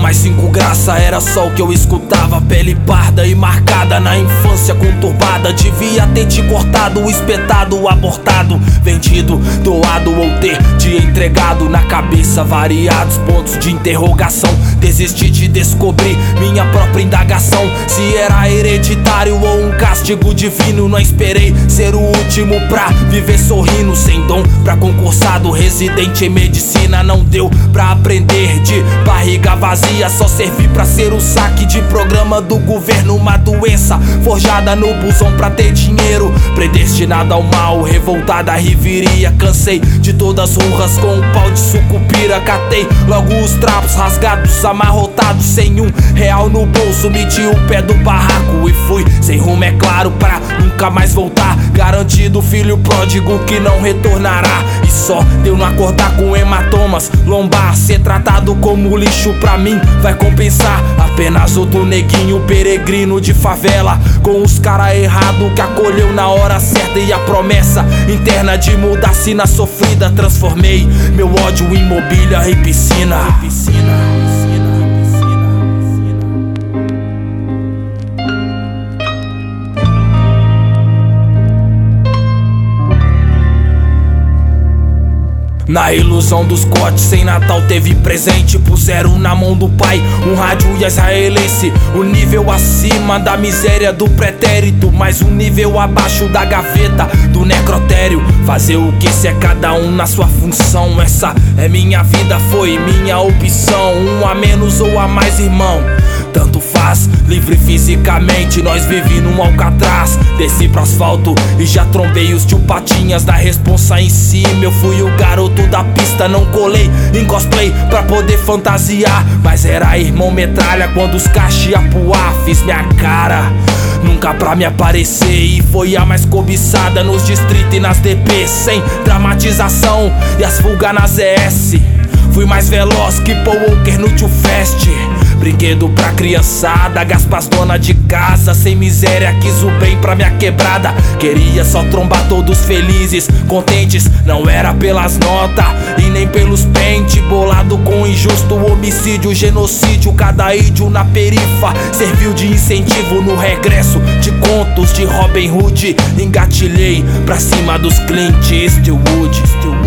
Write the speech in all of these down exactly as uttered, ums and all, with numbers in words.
Mais cinco graça era só o que eu escutava. Pele parda e marcada na infância conturbada. Devia ter te cortado, espetado, abortado, vendido, doado ou ter te entregado. Na cabeça variados pontos de interrogação. Desisti de descobrir minha própria indagação, se era hereditário ou um castigo divino. Não esperei ser o último pra viver sorrindo. Sem dom pra concursado, residente em medicina. Não deu pra aprender de barriga vazia. Só servi pra ser o saque de programa do governo. Uma doença forjada no busão pra ter dinheiro. Predestinada ao mal, revoltada a riveria. Cansei de todas as honras com um pau de sucupira. Catei logo os trapos rasgados, amarrotados. Sem um real no bolso, meti o pé do barraco e fui sem rumo, é claro, pra nunca mais voltar. Garantido filho pródigo que não retornará. E só deu não acordar com hematomas lombar. Ser tratado como lixo pra mim vai compensar. Apenas outro neguinho peregrino de favela, com os cara errado que acolheu na hora certa. E a promessa interna de mudar sina sofrida. Transformei meu ódio em mobília e piscina. Na ilusão dos cortes, sem Natal teve presente. Puseram na mão do pai um rádio israelense. O nível acima da miséria do pretérito, mas um nível abaixo da gaveta do necrotério. Fazer o que se é cada um na sua função. Essa é minha vida, foi minha opção. Um a menos ou a mais, irmão, tanto faz, livre fisicamente. Nós vivi num Alcatraz. Desci pro asfalto e já trombei os tio Patinhas da responsa em cima. Eu fui o garoto da pista, não colei em cosplay pra poder fantasiar. Mas era irmão metralha quando os caixia puar. Fiz minha cara, nunca pra me aparecer. E foi a mais cobiçada nos distritos e nas D P. Sem dramatização e as fugas nas Z S. Fui mais veloz que Paul Walker no Tio Fest. Brinquedo pra criançada, gaspas dona de casa. Sem miséria quis o bem pra minha quebrada. Queria só trombar todos felizes, contentes. Não era pelas notas e nem pelos pente. Bolado com injusto homicídio, genocídio. Cada ídio na perifa serviu de incentivo no regresso de contos de Robin Hood. Engatilhei pra cima dos Clint Eastwood.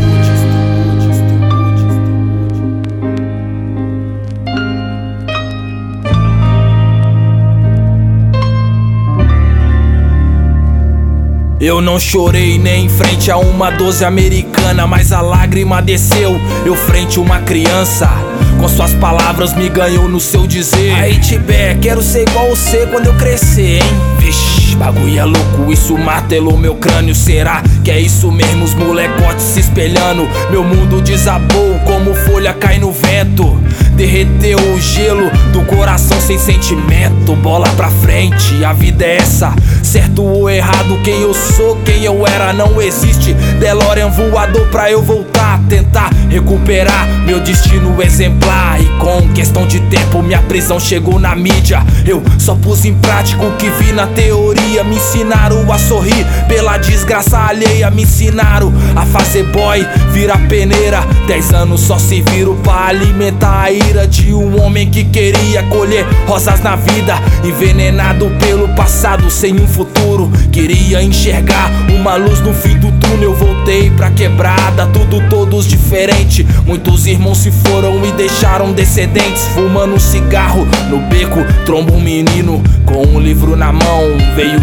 Eu não chorei nem em frente a uma doze americana, mas a lágrima desceu, eu frente a uma criança. Com suas palavras me ganhou no seu dizer. Aí Tibé, quero ser igual você quando eu crescer, hein? Vixe, bagulho é louco, isso martelou meu crânio. Será que é isso mesmo, os molecotes se espelhando? Meu mundo desabou como folha cai no vento. Derreteu o gelo do coração sem sentimento. Bola pra frente, a vida é essa. Certo ou errado, quem eu sou, quem eu era não existe. DeLorean voador pra eu voltar, tentar recuperar meu destino exemplar. E com questão de tempo minha prisão chegou na mídia. Eu só pus em prática o que vi na teoria. Me ensinaram a sorrir pela desgraça alheia. Me ensinaram a fazer boy, virar peneira. Dez anos só serviram pra alimentar a ira de um homem que queria colher rosas na vida. Envenenado pelo passado sem um futuro. Queria enxergar uma luz no fim do túnel. Voltei pra quebrada, tudo todos diferente. Muitos irmãos se foram e deixaram descendentes. Fumando um cigarro no beco, trombo um menino com um livro na mão. Veio